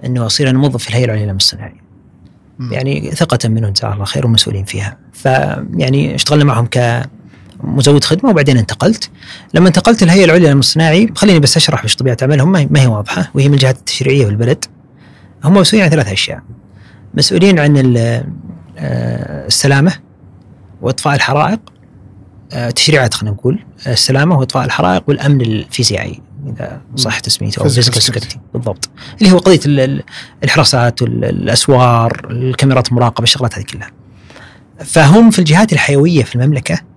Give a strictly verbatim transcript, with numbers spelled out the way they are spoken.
أنه أصير أنا موظف في الهيئة العليا للأمن الصناعي، يعني ثقة منهم جزاهم الله خير ومسؤولين فيها. فيعني اشتغلنا معهم كمزود خدمة، وبعدين انتقلت. لما انتقلت الهيئة العليا للأمن الصناعي، خليني بس أشرح وش طبيعة عملهم، ما هي واضحة، وهي من الجهات التشريعية في البلد. هم مسؤولين عن ثلاث أشياء: مسؤولين عن السلامة وإطفاء الحرائق، تشريعات خلينا نقول السلامة وإطفاء الحرائق والأمن الفيزيائي إذا صح تسميته، أو physical security بالضبط، اللي هو قضية الحراسات والأسوار، الكاميرات المراقبة، الشغلات هذه كلها. فهم في الجهات الحيوية في المملكة